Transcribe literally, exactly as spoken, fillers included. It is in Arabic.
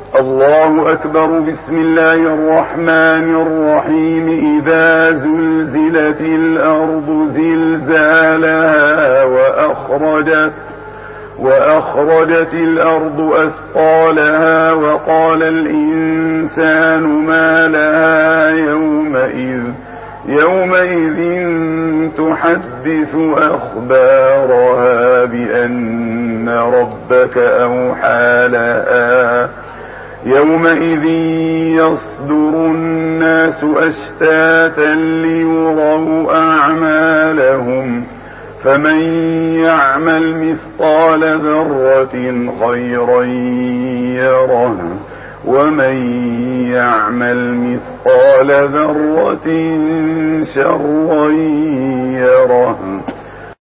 الله أكبر. بسم الله الرحمن الرحيم. إذا زلزلت الأرض زلزالها وأخرجت وأخرجت الأرض أثقالها وقال الإنسان ما لها يومئذ يومئذ تحدث أخبارها بأن ربك أوحى لها يومئذ يصدر الناس أشتاتا ليروا أعمالهم فمن يعمل مثقال ذرة خيرا يره ومن يعمل مثقال ذرة شرا يره.